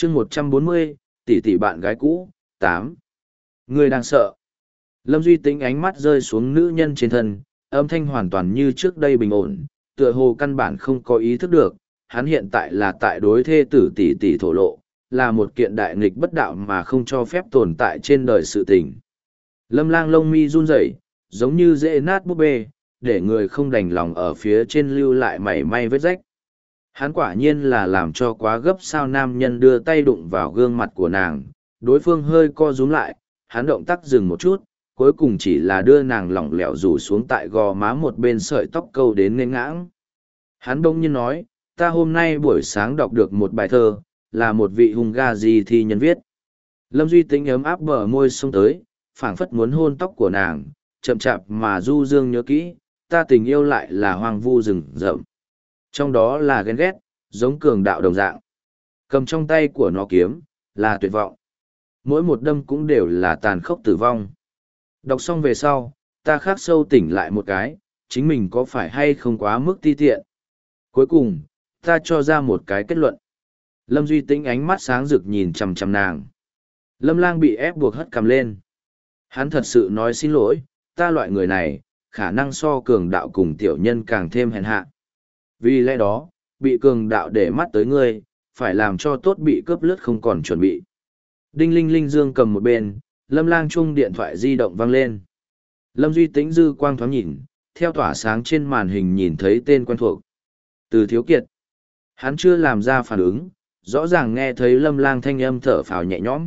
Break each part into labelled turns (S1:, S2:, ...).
S1: chương 140, tỷ tỷ bạn gái cũ, 8. Người đang sợ. Lâm Duy Tĩnh ánh mắt rơi xuống nữ nhân trên thân, âm thanh hoàn toàn như trước đây bình ổn, tựa hồ căn bản không có ý thức được, hắn hiện tại là tại đối thê tử tỷ tỷ thổ lộ, là một kiện đại nghịch bất đạo mà không cho phép tồn tại trên đời sự tình. Lâm Lang lông mi run rẩy, giống như dễ nát búp bê, để người không đành lòng ở phía trên lưu lại mảy may vết rách. Hắn quả nhiên là làm cho quá gấp sao. Nam nhân đưa tay đụng vào gương mặt của nàng, đối phương hơi co rúm lại, hắn động tác dừng một chút, cuối cùng chỉ là đưa nàng lỏng lẻo rủ xuống tại gò má một bên sợi tóc câu đến nên ngãng. Hắn bỗng nhiên nói, ta hôm nay buổi sáng đọc được một bài thơ, là một vị Hungary thi nhân viết. Lâm Duy Tĩnh ấm áp bờ môi xông tới, phảng phất muốn hôn tóc của nàng, chậm chạp mà du dương nhớ kỹ, ta tình yêu lại là hoang vu rừng rậm. Trong đó là ghen ghét, giống cường đạo đồng dạng. Cầm trong tay của nó kiếm, là tuyệt vọng. Mỗi một đâm cũng đều là tàn khốc tử vong. Đọc xong về sau, ta khắc sâu tỉnh lại một cái, chính mình có phải hay không quá mức ti tiện. Cuối cùng, ta cho ra một cái kết luận. Lâm Duy Tĩnh ánh mắt sáng rực nhìn chằm chằm nàng. Lâm Lang bị ép buộc hất cằm lên. Hắn thật sự nói xin lỗi, ta loại người này, khả năng so cường đạo cùng tiểu nhân càng thêm hèn hạ. Vì lẽ đó, bị cường đạo để mắt tới ngươi, phải làm cho tốt bị cướp lướt không còn chuẩn bị. Đinh linh linh dương cầm một bên, Lâm Lang chung điện thoại di động vang lên. Lâm Duy Tĩnh dư quang thoáng nhìn, theo tỏa sáng trên màn hình nhìn thấy tên quen thuộc. Từ Thiếu Kiệt. Hắn chưa làm ra phản ứng, rõ ràng nghe thấy Lâm Lang thanh âm thở phào nhẹ nhõm.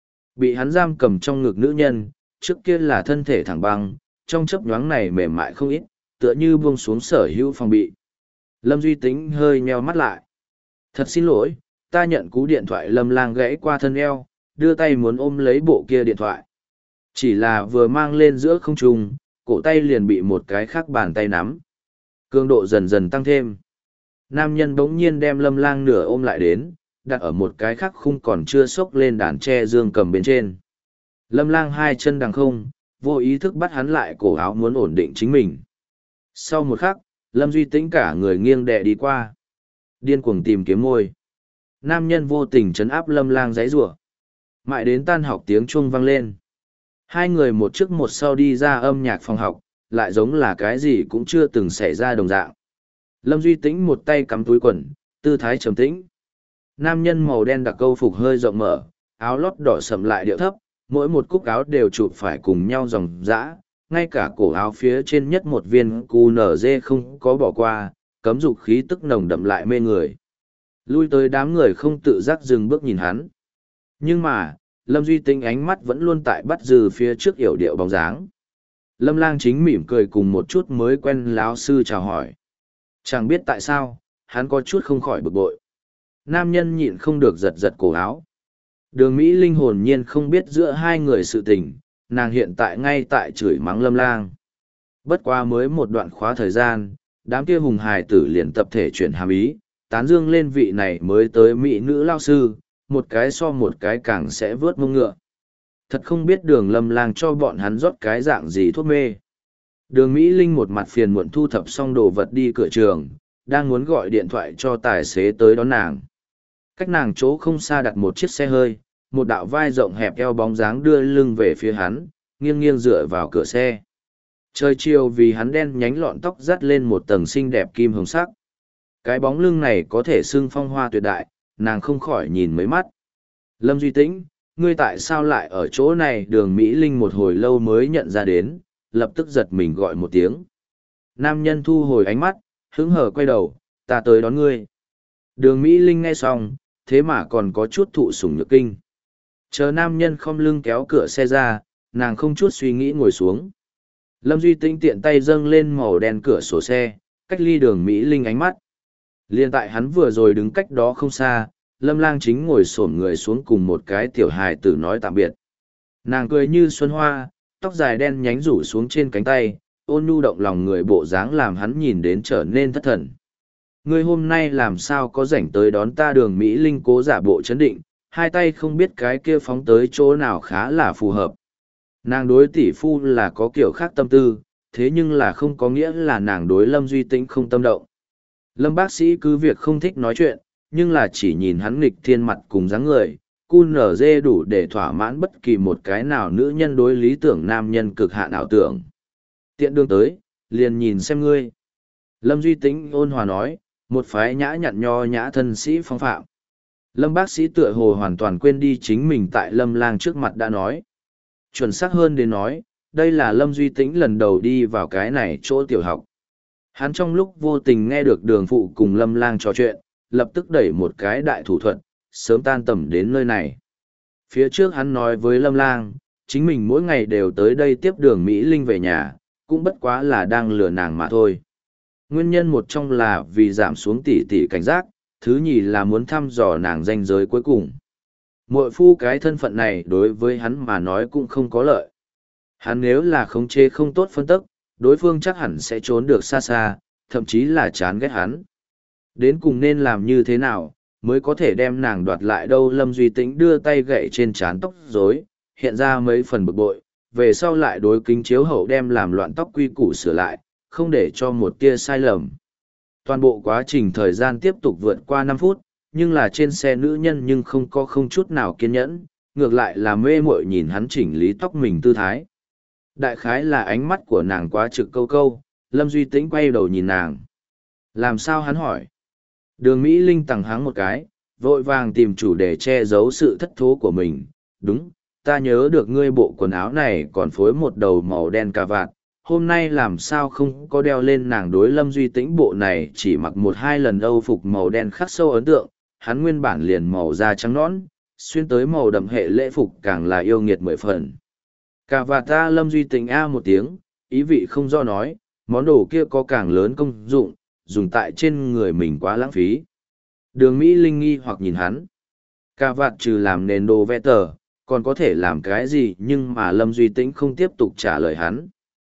S1: Bị hắn giam cầm trong ngực nữ nhân, trước kia là thân thể thẳng băng, trong chớp nhoáng này mềm mại không ít, tựa như buông xuống sở hữu phòng bị. Lâm Duy Tĩnh hơi nheo mắt lại. Thật xin lỗi, ta nhận cú điện thoại. Lâm Lang gãy qua thân eo, đưa tay muốn ôm lấy bộ kia điện thoại. Chỉ là vừa mang lên giữa không trung, cổ tay liền bị một cái khác bàn tay nắm. Cường độ dần dần tăng thêm. Nam nhân bỗng nhiên đem Lâm Lang nửa ôm lại đến, đặt ở một cái khác khung còn chưa xốc lên đàn tre dương cầm bên trên. Lâm Lang hai chân đằng không, vô ý thức bắt hắn lại cổ áo muốn ổn định chính mình. Sau một khắc, Lâm Duy Tĩnh cả người nghiêng đè đi qua. Điên cuồng tìm kiếm môi. Nam nhân vô tình trấn áp Lâm Lang giãy giụa. Mãi đến tan học tiếng chuông vang lên. Hai người một trước một sau đi ra âm nhạc phòng học, lại giống là cái gì cũng chưa từng xảy ra đồng dạng. Lâm Duy Tĩnh một tay cắm túi quần, tư thái trầm tĩnh. Nam nhân màu đen đặc câu phục hơi rộng mở, áo lót đỏ sậm lại điệu thấp, mỗi một cúc áo đều chụp phải cùng nhau dòng dã, ngay cả cổ áo phía trên nhất một viên QNZ không có bỏ qua, cấm dục khí tức nồng đậm lại mê người. Lui tới đám người không tự giác dừng bước nhìn hắn. Nhưng mà, Lâm Duy Tĩnh ánh mắt vẫn luôn tại bắt dư phía trước yểu điệu bóng dáng. Lâm Lang chính mỉm cười cùng một chút mới quen lão sư chào hỏi. Chẳng biết tại sao, hắn có chút không khỏi bực bội. Nam nhân nhịn không được giật giật cổ áo. Đường Mỹ Linh hồn nhiên không biết giữa hai người sự tình, nàng hiện tại ngay tại chửi mắng Lâm Lang. Bất quá mới một đoạn khóa thời gian, đám kia hùng hài tử liền tập thể chuyển hàm ý, tán dương lên vị này mới tới mỹ nữ lao sư, một cái so một cái càng sẽ vớt mông ngựa. Thật không biết đường Lâm Lang cho bọn hắn rót cái dạng gì thuốc mê. Đường Mỹ Linh một mặt phiền muộn thu thập xong đồ vật đi cửa trường, đang muốn gọi điện thoại cho tài xế tới đón nàng. Cách nàng chỗ không xa đặt một chiếc xe hơi, một đạo vai rộng hẹp eo bóng dáng đưa lưng về phía hắn, nghiêng nghiêng dựa vào cửa xe. Trời chiều vì hắn đen nhánh lọn tóc dắt lên một tầng xinh đẹp kim hồng sắc. Cái bóng lưng này có thể xưng phong hoa tuyệt đại, nàng không khỏi nhìn mấy mắt. Lâm Duy Tĩnh, ngươi tại sao lại ở chỗ này? Đường Mỹ Linh một hồi lâu mới nhận ra đến, lập tức giật mình gọi một tiếng. Nam nhân thu hồi ánh mắt, hứng hở quay đầu, ta tới đón ngươi. Đường Mỹ Linh nghe xong, thế mà còn có chút thụ sủng nhược kinh. Chờ nam nhân khom lưng kéo cửa xe ra, nàng không chút suy nghĩ ngồi xuống. Lâm Duy Tĩnh tiện tay dâng lên màu đen cửa sổ xe, cách ly đường Mỹ Linh ánh mắt. Liên tại hắn vừa rồi đứng cách đó không xa, Lâm Lang chính ngồi xổm người xuống cùng một cái tiểu hài tử nói tạm biệt. Nàng cười như xuân hoa, tóc dài đen nhánh rủ xuống trên cánh tay, ôn nhu động lòng người bộ dáng làm hắn nhìn đến trở nên thất thần. Ngươi hôm nay làm sao có rảnh tới đón ta? Đường Mỹ Linh cố giả bộ chấn định, hai tay không biết cái kia phóng tới chỗ nào khá là phù hợp. Nàng đối tỷ phu là có kiểu khác tâm tư, thế nhưng là không có nghĩa là nàng đối Lâm Duy Tĩnh không tâm động. Lâm bác sĩ cứ việc không thích nói chuyện, nhưng là chỉ nhìn hắn nghịch thiên mặt cùng dáng người, QNZ đủ để thỏa mãn bất kỳ một cái nào nữ nhân đối lý tưởng nam nhân cực hạn ảo tưởng. Tiện đương tới, liền nhìn xem ngươi. Lâm Duy Tĩnh ôn hòa nói, một phái nhã nhặn nho nhã thân sĩ phong phạm. Lâm bác sĩ tựa hồ hoàn toàn quên đi chính mình tại Lâm Lang trước mặt đã nói. Chuẩn xác hơn đến nói, đây là Lâm Duy Tĩnh lần đầu đi vào cái này chỗ tiểu học. Hắn trong lúc vô tình nghe được đường phụ cùng Lâm Lang trò chuyện, lập tức đẩy một cái đại thủ thuật, sớm tan tầm đến nơi này. Phía trước hắn nói với Lâm Lang, chính mình mỗi ngày đều tới đây tiếp đường Mỹ Linh về nhà, cũng bất quá là đang lừa nàng mà thôi. Nguyên nhân một trong là vì giảm xuống tỷ tỷ cảnh giác, thứ nhì là muốn thăm dò nàng ranh giới cuối cùng. Muội phu cái thân phận này đối với hắn mà nói cũng không có lợi. Hắn nếu là khống chế không tốt phân tức, đối phương chắc hẳn sẽ trốn được xa xa, thậm chí là chán ghét hắn. Đến cùng nên làm như thế nào, mới có thể đem nàng đoạt lại đâu. Lâm Duy Tĩnh đưa tay gậy trên trán tóc rối, hiện ra mấy phần bực bội, về sau lại đối kính chiếu hậu đem làm loạn tóc quy củ sửa lại, không để cho một tia sai lầm. Toàn bộ quá trình thời gian tiếp tục vượt qua 5 phút, nhưng là trên xe nữ nhân nhưng không chút nào kiên nhẫn, ngược lại là mê muội nhìn hắn chỉnh lý tóc mình tư thái. Đại khái là ánh mắt của nàng quá trực câu câu, Lâm Duy Tĩnh quay đầu nhìn nàng. Làm sao hắn hỏi? Đường Mỹ Linh tằng hắng một cái, vội vàng tìm chủ đề che giấu sự thất thố của mình. Đúng, ta nhớ được ngươi bộ quần áo này còn phối một đầu màu đen cà vạt. Hôm nay làm sao không có đeo lên. Nàng đối Lâm Duy Tĩnh bộ này chỉ mặc 1-2 lần âu phục màu đen khắc sâu ấn tượng, hắn nguyên bản liền màu da trắng nõn, xuyên tới màu đậm hệ lễ phục càng là yêu nghiệt 10 phần. Cà vạt ta. Lâm Duy Tĩnh a một tiếng, ý vị không do nói, món đồ kia có càng lớn công dụng, dùng tại trên người mình quá lãng phí. Đường Mỹ Linh nghi hoặc nhìn hắn. Cà vạt trừ làm nền đồ vẽ tờ, còn có thể làm cái gì, nhưng mà Lâm Duy Tĩnh không tiếp tục trả lời hắn.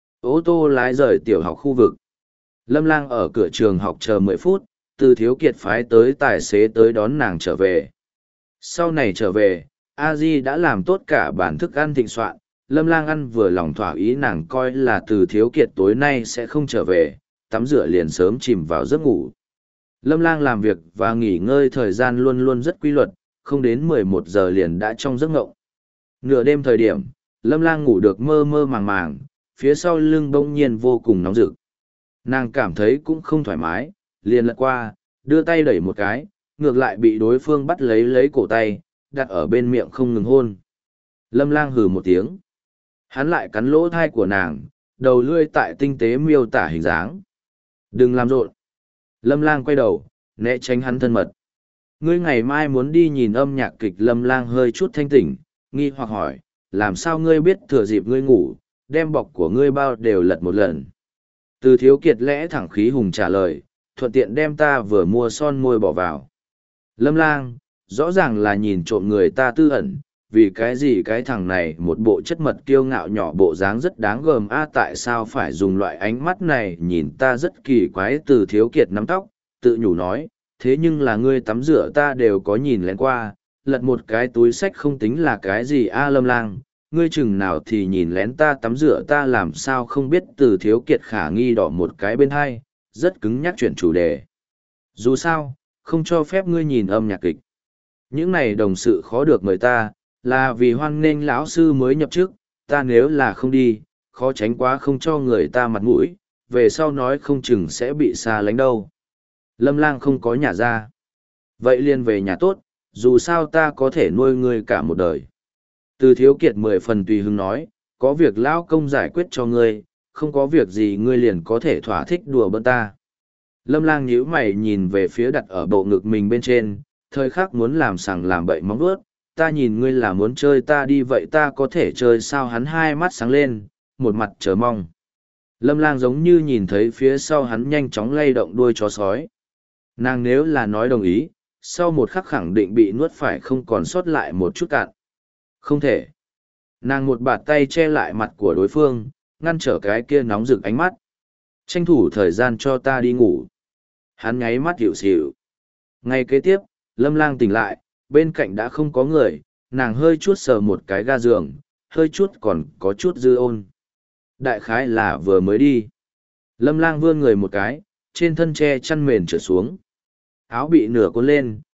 S1: Ô tô lái rời tiểu học khu vực. Lâm Lang ở cửa trường học chờ 10 phút, Từ Thiếu Kiệt phái tới tài xế tới đón nàng trở về. Sau này trở về, A Di đã làm tốt cả bản thức ăn thịnh soạn. Lâm Lang ăn vừa lòng thỏa ý, nàng coi là Từ Thiếu Kiệt tối nay sẽ không trở về, tắm rửa liền sớm chìm vào giấc ngủ. Lâm Lang làm việc và nghỉ ngơi thời gian luôn luôn rất quy luật, không đến 11 giờ liền đã trong giấc ngộng. Nửa đêm thời điểm, Lâm Lang ngủ được mơ mơ màng màng, phía sau lưng bỗng nhiên vô cùng nóng rực. Nàng cảm thấy cũng không thoải mái, liền lật qua, đưa tay đẩy một cái, ngược lại bị đối phương bắt lấy cổ tay, đặt ở bên miệng không ngừng hôn. Lâm Lang hừ một tiếng. Hắn lại cắn lỗ thai của nàng, đầu lưỡi tại tinh tế miêu tả hình dáng. Đừng làm rộn. Lâm Lang quay đầu, né tránh hắn thân mật. Ngươi ngày mai muốn đi nhìn âm nhạc kịch. Lâm Lang hơi chút thanh tỉnh, nghi hoặc hỏi, làm sao ngươi biết thừa dịp ngươi ngủ, đem bọc của ngươi bao đều lật một lần. Từ Thiếu Kiệt lẽ thẳng khí hùng trả lời, thuận tiện đem ta vừa mua son môi bỏ vào. Lâm Lang, rõ ràng là nhìn trộm người ta tư ẩn, vì cái gì cái thằng này một bộ chất mật kiêu ngạo nhỏ bộ dáng rất đáng gờm a, tại sao phải dùng loại ánh mắt này nhìn ta rất kỳ quái. Từ Thiếu Kiệt nắm tóc, tự nhủ nói, thế nhưng là ngươi tắm rửa ta đều có nhìn lén qua, lật một cái túi sách không tính là cái gì a. Lâm Lang, ngươi chừng nào thì nhìn lén ta tắm rửa, ta làm sao không biết. Từ Thiếu Kiệt khả nghi đỏ một cái bên hai, rất cứng nhắc chuyển chủ đề. Dù sao, không cho phép ngươi nhìn âm nhạc kịch. Những này đồng sự khó được mời ta, là vì hoan nghênh lão sư mới nhập chức, ta nếu là không đi, khó tránh quá không cho người ta mặt mũi, về sau nói không chừng sẽ bị xa lánh đâu. Lâm Lang không có nhà ra. Vậy liền về nhà tốt, dù sao ta có thể nuôi ngươi cả một đời. Từ Thiếu Kiệt 10 phần tùy hứng nói, có việc lão công giải quyết cho ngươi, không có việc gì ngươi liền có thể thỏa thích đùa bỡn ta. Lâm Lang nhíu mày nhìn về phía đặt ở bộ ngực mình bên trên, thời khắc muốn làm sằng làm bậy móng vuốt. Ta nhìn ngươi là muốn chơi ta đi, vậy ta có thể chơi sao? Hắn hai mắt sáng lên, một mặt chờ mong. Lâm Lang giống như nhìn thấy phía sau hắn nhanh chóng lay động đuôi chó sói. Nàng nếu là nói đồng ý, sau một khắc khẳng định bị nuốt phải không còn sót lại một chút cạn. Không thể. Nàng một bạt tay che lại mặt của đối phương, ngăn trở cái kia nóng rực ánh mắt. Tranh thủ thời gian cho ta đi ngủ. Hắn nháy mắt hiểu xỉu. Ngay kế tiếp, Lâm Lang tỉnh lại, bên cạnh đã không có người, nàng hơi chút sờ một cái ga giường, hơi chút còn có chút dư ôn. Đại khái là vừa mới đi. Lâm Lang vươn người một cái, trên thân che chăn mền trở xuống. Áo bị nửa cuốn lên,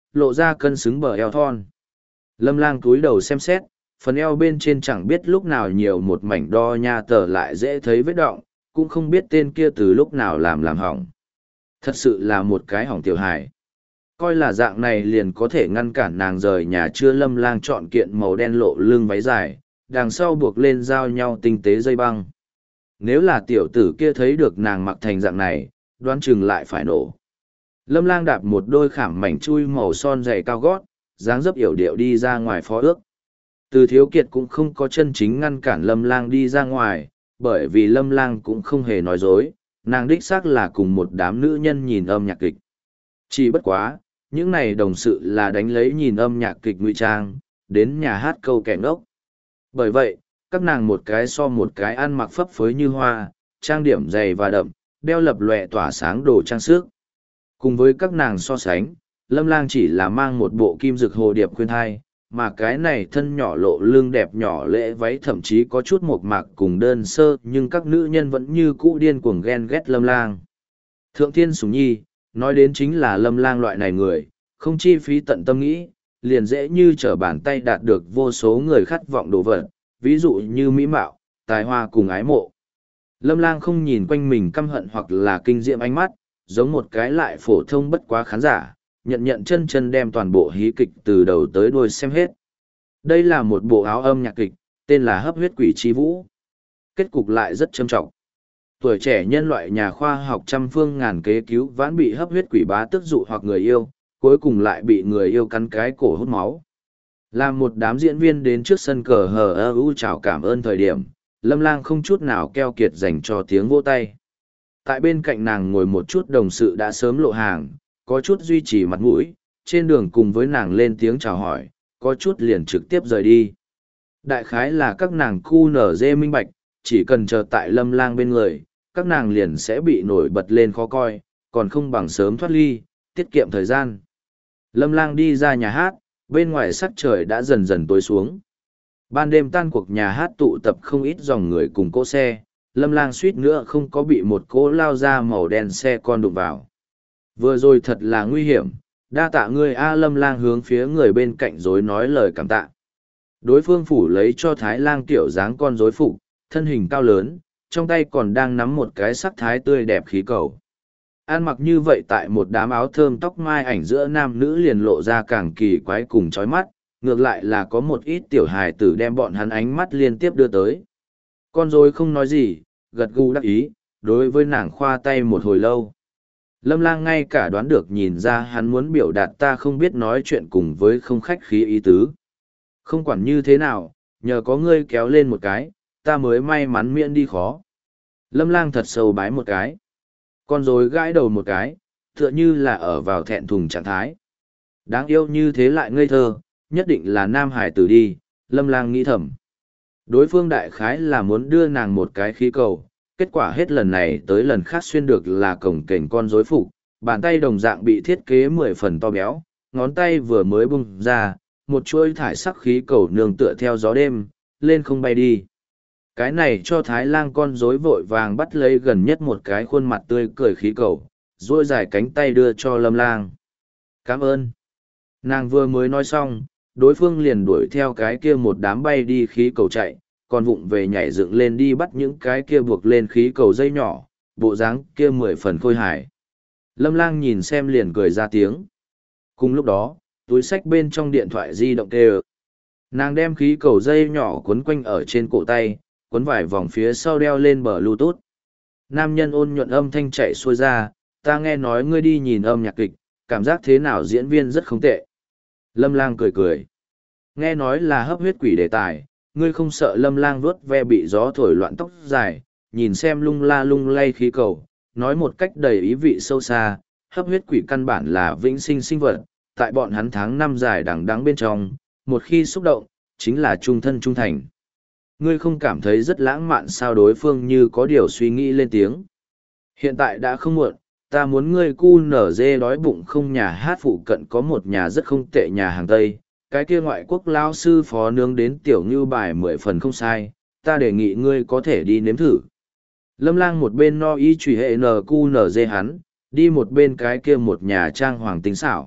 S1: lộ ra cân xứng bờ eo thon. Lâm Lang cúi đầu xem xét, phần eo bên trên chẳng biết lúc nào nhiều một mảnh đo nha tờ lại dễ thấy vết đọng, cũng không biết tên kia từ lúc nào làm hỏng. Thật sự là một cái hỏng tiểu hài. Coi là dạng này liền có thể ngăn cản nàng rời nhà chưa. Lâm Lang chọn kiện màu đen lộ lưng váy dài, đằng sau buộc lên giao nhau tinh tế dây băng. Nếu là tiểu tử kia thấy được nàng mặc thành dạng này, đoán chừng lại phải nổ. Lâm Lang đạp một đôi khảm mảnh chui màu son dày cao gót, dáng dấp yểu điệu đi ra ngoài phó ước. Từ Thiếu Kiệt cũng không có chân chính ngăn cản Lâm Lang đi ra ngoài, bởi vì Lâm Lang cũng không hề nói dối, nàng đích xác là cùng một đám nữ nhân nhìn âm nhạc kịch. Chỉ bất quá, những này đồng sự là đánh lấy nhìn âm nhạc kịch ngụy trang, đến nhà hát câu kẻ ngốc. Bởi vậy, các nàng một cái so một cái ăn mặc phấp phới như hoa, trang điểm dày và đậm, đeo lập lòe tỏa sáng đồ trang sức. Cùng với các nàng so sánh, Lâm Lang chỉ là mang một bộ kim dực hồ điệp khuyên thai, mà cái này thân nhỏ lộ lưng đẹp nhỏ lễ váy thậm chí có chút mộc mạc cùng đơn sơ, nhưng các nữ nhân vẫn như cũ điên cuồng ghen ghét Lâm Lang. Thượng thiên sủng nhi, nói đến chính là Lâm Lang loại này người, không chi phí tận tâm nghĩ, liền dễ như trở bàn tay đạt được vô số người khát vọng đồ vật, ví dụ như mỹ mạo, tài hoa cùng ái mộ. Lâm Lang không nhìn quanh mình căm hận hoặc là kinh diệm ánh mắt, giống một cái lại phổ thông bất quá khán giả, nhận chân chân đem toàn bộ hí kịch từ đầu tới đuôi xem hết. Đây là một bộ áo âm nhạc kịch, tên là Hấp huyết quỷ chi vũ. Kết cục lại rất trầm trọng. Tuổi trẻ nhân loại nhà khoa học trăm phương ngàn kế cứu vãn bị hấp huyết quỷ bá tức dụ hoặc người yêu, cuối cùng lại bị người yêu cắn cái cổ hút máu. Làm một đám diễn viên đến trước sân cờ hờ u chào cảm ơn thời điểm, Lâm Lang không chút nào keo kiệt dành cho tiếng vỗ tay. Tại bên cạnh nàng ngồi một chút đồng sự đã sớm lộ hàng, có chút duy trì mặt mũi, trên đường cùng với nàng lên tiếng chào hỏi, có chút liền trực tiếp rời đi. Đại khái là các nàng cu nở dê minh bạch, chỉ cần chờ tại Lâm Lang bên người, các nàng liền sẽ bị nổi bật lên khó coi, còn không bằng sớm thoát ly, tiết kiệm thời gian. Lâm Lang đi ra nhà hát, bên ngoài sắc trời đã dần dần tối xuống. Ban đêm tan cuộc nhà hát tụ tập không ít dòng người cùng cỗ xe, Lâm Lang suýt nữa không có bị một cỗ lao ra màu đen xe con đụng vào. Vừa rồi thật là nguy hiểm, đa tạ ngươi a. Lâm Lang hướng phía người bên cạnh rối nói lời cảm tạ. Đối phương phủ lấy cho Thái Lang tiểu dáng con rối phục, thân hình cao lớn, trong tay còn đang nắm một cái sắc thái tươi đẹp khí cầu. Ăn mặc như vậy tại một đám áo thơm tóc mai ảnh giữa nam nữ liền lộ ra càng kỳ quái cùng chói mắt, ngược lại là có một ít tiểu hài tử đem bọn hắn ánh mắt liên tiếp đưa tới. Con rối không nói gì, gật gù đắc ý, đối với nàng khoa tay một hồi lâu. Lâm Lang ngay cả đoán được nhìn ra hắn muốn biểu đạt ta không biết nói chuyện cùng với không khách khí ý tứ. Không quản như thế nào, nhờ có ngươi kéo lên một cái, ta mới may mắn miễn đi khó. Lâm Lang thật sâu bái một cái. Con rối gãi đầu một cái, tựa như là ở vào thẹn thùng trạng thái. Đáng yêu như thế lại ngây thơ, nhất định là nam hải tử đi, Lâm Lang nghĩ thầm. Đối phương đại khái là muốn đưa nàng một cái khí cầu, kết quả hết lần này tới lần khác xuyên được là cổng kềnh con rối phục, bàn tay đồng dạng bị thiết kế 10 phần to béo, ngón tay vừa mới bung ra, một chuôi thải sắc khí cầu nương tựa theo gió đêm, lên không bay đi. Cái này cho Thái Lang con rối vội vàng bắt lấy gần nhất một cái khuôn mặt tươi cười khí cầu, duỗi dài cánh tay đưa cho Lâm Lang. Cảm ơn. Nàng vừa mới nói xong, đối phương liền đuổi theo cái kia một đám bay đi khí cầu chạy, còn vụng về nhảy dựng lên đi bắt những cái kia buộc lên khí cầu dây nhỏ, bộ dáng kia 10 phần khôi hài. Lâm Lang nhìn xem liền cười ra tiếng. Cùng lúc đó, túi xách bên trong điện thoại di động kêu. Nàng đem khí cầu dây nhỏ quấn quanh ở trên cổ tay, quấn vài vòng phía sau đeo lên bờ Bluetooth. Nam nhân ôn nhuận âm thanh chạy xuôi ra, ta nghe nói ngươi đi nhìn âm nhạc kịch, cảm giác thế nào diễn viên rất không tệ. Lâm Lang cười cười. Nghe nói là hấp huyết quỷ đề tài, ngươi không sợ. Lâm Lang vuốt ve bị gió thổi loạn tóc dài, nhìn xem lung la lung lay khí cầu, nói một cách đầy ý vị sâu xa, hấp huyết quỷ căn bản là vĩnh sinh sinh vật, tại bọn hắn tháng năm dài đằng đẵng bên trong, một khi xúc động, chính là trung thân trung thành. Ngươi không cảm thấy rất lãng mạn sao? Đối phương như có điều suy nghĩ lên tiếng. Hiện tại đã không muộn, ta muốn ngươi cu nở dê đói bụng không? Nhà hát phụ cận có một nhà rất không tệ nhà hàng Tây, cái kia ngoại quốc lao sư phó nướng đến tiểu ngưu bài 10 phần không sai, ta đề nghị ngươi có thể đi nếm thử. Lâm Lang một bên no y trùy hệ nờ cu nở dê hắn, đi một bên cái kia một nhà trang hoàng tinh xảo,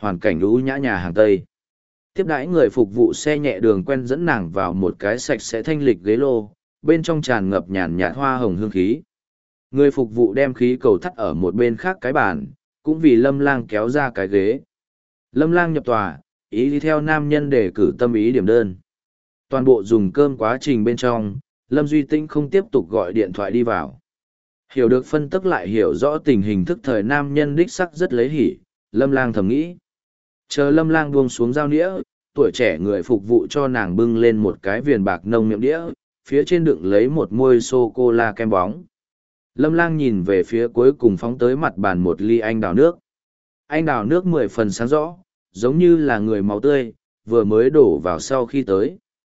S1: hoàn cảnh lũ nhã nhà hàng Tây. Tiếp đãi người phục vụ xe nhẹ đường quen dẫn nàng vào một cái sạch sẽ thanh lịch ghế lô, bên trong tràn ngập nhàn nhạt hoa hồng hương khí. Người phục vụ đem khí cầu thắt ở một bên khác cái bàn, cũng vì Lâm Lang kéo ra cái ghế. Lâm Lang nhập tòa, ý đi theo nam nhân để cử tâm ý điểm đơn. Toàn bộ dùng cơm quá trình bên trong, Lâm Duy Tĩnh không tiếp tục gọi điện thoại đi vào. Hiểu được phân tức lại hiểu rõ tình hình thức thời nam nhân đích sắc rất lấy hỉ, Lâm Lang thầm nghĩ. Chờ Lâm Lang buông xuống dao nĩa, tuổi trẻ người phục vụ cho nàng bưng lên một cái viền bạc nông miệng đĩa, phía trên đựng lấy một môi sô-cô-la kem bóng. Lâm Lang nhìn về phía cuối cùng phóng tới mặt bàn một ly anh đào nước. Anh đào nước 10 phần sáng rõ, giống như là người máu tươi, vừa mới đổ vào sau khi tới.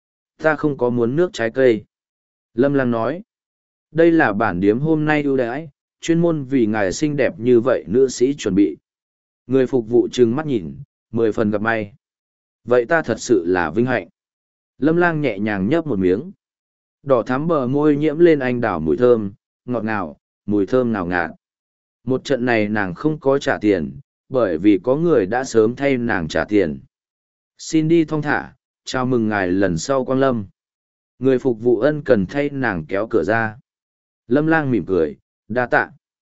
S1: Ta không có muốn nước trái cây. Lâm Lang nói. Đây là bản điếm hôm nay ưu đãi, chuyên môn vì ngài xinh đẹp như vậy nữ sĩ chuẩn bị. Người phục vụ trừng mắt nhìn, 10 phần gặp may. Vậy ta thật sự là vinh hạnh. Lâm Lang nhẹ nhàng nhấp một miếng. Đỏ thắm bờ môi nhiễm lên anh đào mùi thơm, ngọt ngào, mùi thơm ngào ngạt. Một trận này nàng không có trả tiền, bởi vì có người đã sớm thay nàng trả tiền. Xin đi thong thả, chào mừng ngài lần sau quang lâm. Người phục vụ ân cần thay nàng kéo cửa ra. Lâm Lang mỉm cười, đa tạ.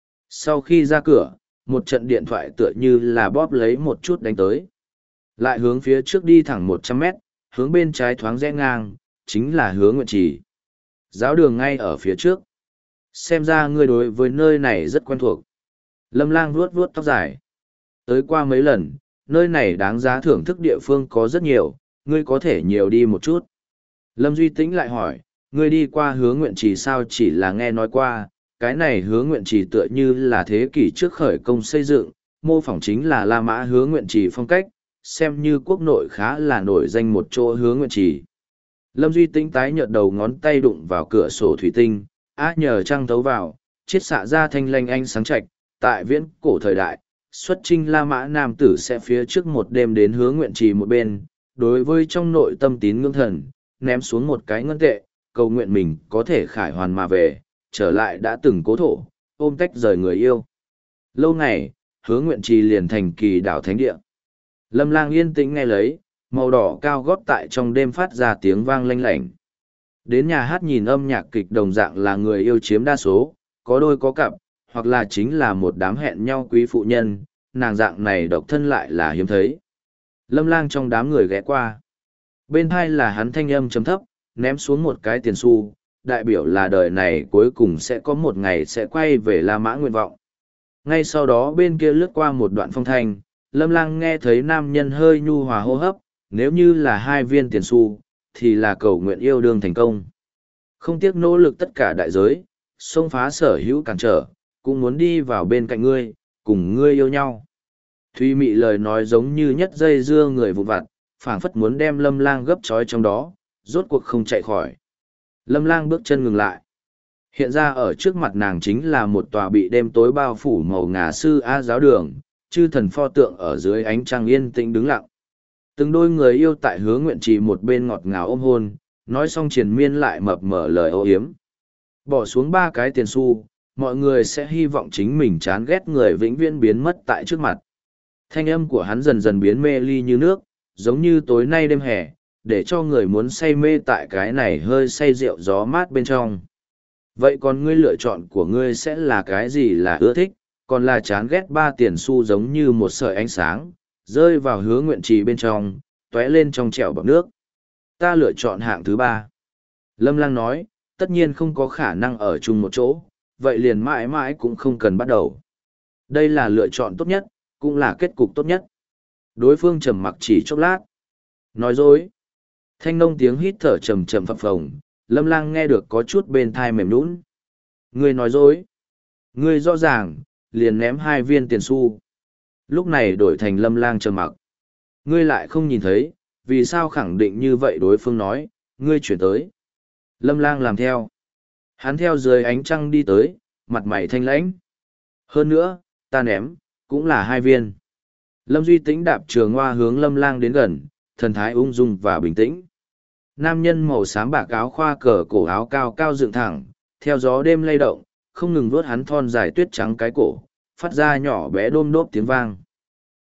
S1: Sau khi ra cửa, một trận điện thoại tựa như là bóp lấy một chút đánh tới. Lại hướng phía trước đi thẳng 100 mét, hướng bên trái thoáng rẽ ngang, chính là hướng Nguyện Trì. Giáo đường ngay ở phía trước. Xem ra ngươi đối với nơi này rất quen thuộc. Lâm Lang vuốt vuốt tóc dài. Tới qua mấy lần, nơi này đáng giá thưởng thức địa phương có rất nhiều, ngươi có thể nhiều đi một chút. Lâm Duy Tĩnh lại hỏi, ngươi đi qua Hướng Nguyện Trì sao? Chỉ là nghe nói qua, cái này Hướng Nguyện Trì tựa như là thế kỷ trước khởi công xây dựng, mô phỏng chính là La Mã Hướng Nguyện Trì phong cách, xem như quốc nội khá là nổi danh một chỗ Hướng Nguyện Trì. Lâm Duy Tĩnh tái nhợt đầu ngón tay đụng vào cửa sổ thủy tinh, nhờ trăng thấu vào, chiết xạ ra thanh lanh ánh sáng chạch. Tại viễn cổ thời đại, xuất chinh La Mã nam tử sẽ phía trước một đêm đến Hướng Nguyện Trì một bên, đối với trong nội tâm tín ngưỡng thần, ném xuống một cái ngân tệ, cầu nguyện mình có thể khải hoàn mà về, trở lại đã từng cố thổ, ôm tách rời người yêu. Lâu ngày, Hướng Nguyện Trì liền thành kỳ đảo thánh địa. Lâm Lang yên tĩnh nghe lấy, màu đỏ cao gót tại trong đêm phát ra tiếng vang lanh lảnh. Đến nhà hát nhìn âm nhạc kịch đồng dạng là người yêu chiếm đa số, có đôi có cặp, hoặc là chính là một đám hẹn nhau quý phụ nhân, nàng dạng này độc thân lại là hiếm thấy. Lâm Lang trong đám người ghé qua. Bên hai là hắn thanh âm chấm thấp, ném xuống một cái tiền xu, đại biểu là đời này cuối cùng sẽ có một ngày sẽ quay về La Mã nguyện vọng. Ngay sau đó bên kia lướt qua một đoạn phong thanh, Lâm Lang nghe thấy nam nhân hơi nhu hòa hô hấp, nếu như là 2 viên tiền xu, thì là cầu nguyện yêu đương thành công. Không tiếc nỗ lực tất cả đại giới, xông phá sở hữu cản trở, cũng muốn đi vào bên cạnh ngươi, cùng ngươi yêu nhau. Thùy mị lời nói giống như nhất dây dưa người vụn vặt, phảng phất muốn đem Lâm Lang gấp trói trong đó, rốt cuộc không chạy khỏi. Lâm Lang bước chân ngừng lại. Hiện ra ở trước mặt nàng chính là một tòa bị đêm tối bao phủ màu ngà sư A giáo đường, chư thần pho tượng ở dưới ánh trăng yên tĩnh đứng lặng. Từng đôi người yêu tại Hướng Nguyện Trì một bên ngọt ngào ôm hôn, nói xong triền miên lại mập mờ lời ô yếm. Bỏ xuống 3 cái tiền xu, mọi người sẽ hy vọng chính mình chán ghét người vĩnh viễn biến mất tại trước mặt. Thanh âm của hắn dần dần biến mê ly như nước, giống như tối nay đêm hè, để cho người muốn say mê tại cái này hơi say rượu gió mát bên trong. Vậy còn ngươi lựa chọn của ngươi sẽ là cái gì là ưa thích, còn là chán ghét 3 tiền xu giống như một sợi ánh sáng, rơi vào Hướng Nguyện Trì bên trong, tóe lên trong chẻo bọt nước. Ta lựa chọn hạng thứ 3. Lâm Lang nói, tất nhiên không có khả năng ở chung một chỗ, vậy liền mãi mãi cũng không cần bắt đầu. Đây là lựa chọn tốt nhất, cũng là kết cục tốt nhất. Đối phương trầm mặc chỉ chốc lát. Nói dối. Thanh nông tiếng hít thở trầm trầm phập phồng, Lâm Lang nghe được có chút bên thai mềm nhũn. Ngươi nói dối. Ngươi rõ ràng, liền ném 2 viên tiền xu. Lúc này đổi thành Lâm Lang trầm mặc. Ngươi lại không nhìn thấy, vì sao khẳng định như vậy? Đối phương nói, ngươi chuyển tới. Lâm Lang làm theo. Hắn theo dưới ánh trăng đi tới, mặt mày thanh lãnh. Hơn nữa, ta ném, cũng là 2 viên. Lâm Duy Tĩnh đạp trường hoa hướng Lâm Lang đến gần, thần thái ung dung và bình tĩnh. Nam nhân màu xám bạc áo khoa cờ cổ áo cao cao dựng thẳng, theo gió đêm lay động, không ngừng vuốt hắn thon dài tuyết trắng cái cổ, phát ra nhỏ bé đôm đốp tiếng vang.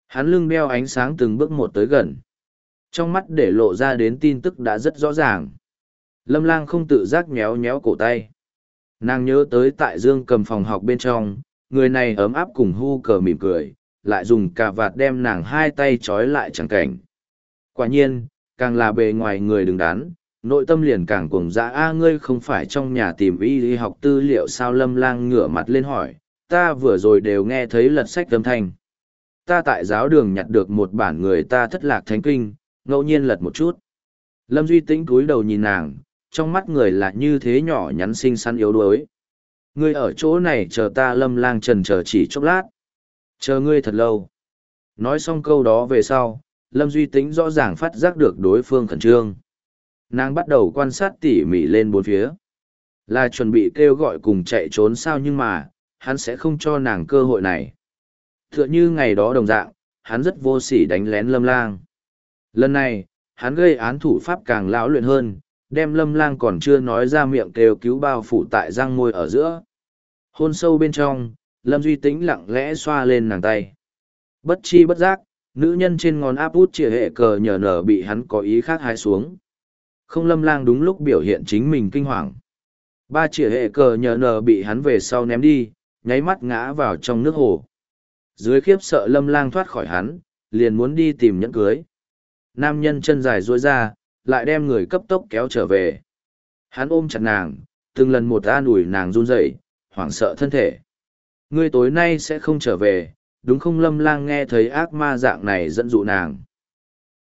S1: Hắn lưng đeo ánh sáng từng bước một tới gần. Trong mắt để lộ ra đến tin tức đã rất rõ ràng. Lâm Lang không tự giác nhéo nhéo cổ tay. Nàng nhớ tới tại Dương Cầm phòng học bên trong, người này ấm áp cùng hu cờ mỉm cười, lại dùng cà vạt đem nàng hai tay trói lại chẳng cảnh. Quả nhiên, càng là bề ngoài người đứng đắn, nội tâm liền càng cuồng dã. Ngươi không phải trong nhà tìm y học tư liệu sao? Lâm Lang ngửa mặt lên hỏi. Ta vừa rồi đều nghe thấy lật sách âm thanh. Ta tại giáo đường nhặt được một bản người ta thất lạc thánh kinh, ngẫu nhiên lật một chút. Lâm Duy Tĩnh cúi đầu nhìn nàng, trong mắt người là như thế nhỏ nhắn xinh xắn yếu đuối. Ngươi ở chỗ này chờ ta. Lâm Lang trần chờ chỉ chốc lát. Chờ ngươi thật lâu. Nói xong câu đó về sau, Lâm Duy Tĩnh rõ ràng phát giác được đối phương khẩn trương. Nàng bắt đầu quan sát tỉ mỉ lên bốn phía. Là chuẩn bị kêu gọi cùng chạy trốn sao? Nhưng mà, hắn sẽ không cho nàng cơ hội này. Tựa như ngày đó đồng dạng, hắn rất vô sỉ đánh lén Lâm Lang. Lần này, hắn gây án thủ pháp càng lão luyện hơn, đem Lâm Lang còn chưa nói ra miệng kêu cứu bao phủ tại răng môi ở giữa. Hôn sâu bên trong, Lâm Duy Tĩnh lặng lẽ xoa lên nàng tay. Bất chi bất giác, nữ nhân trên ngón áp út chìa hệ cờ nhờ nở bị hắn có ý khác hái xuống. Không. Lâm Lang đúng lúc biểu hiện chính mình kinh hoàng. Ba chìa hệ cờ nhờ nở bị hắn về sau ném đi, nháy mắt ngã vào trong nước hồ. Dưới khiếp sợ Lâm Lang thoát khỏi hắn, liền muốn đi tìm nhẫn cưới. Nam nhân chân dài duỗi ra, lại đem người cấp tốc kéo trở về. Hắn ôm chặt nàng, từng lần một an ủi nàng run rẩy, hoảng sợ thân thể. Ngươi tối nay sẽ không trở về, đúng không? Lâm Lang nghe thấy ác ma dạng này dẫn dụ nàng.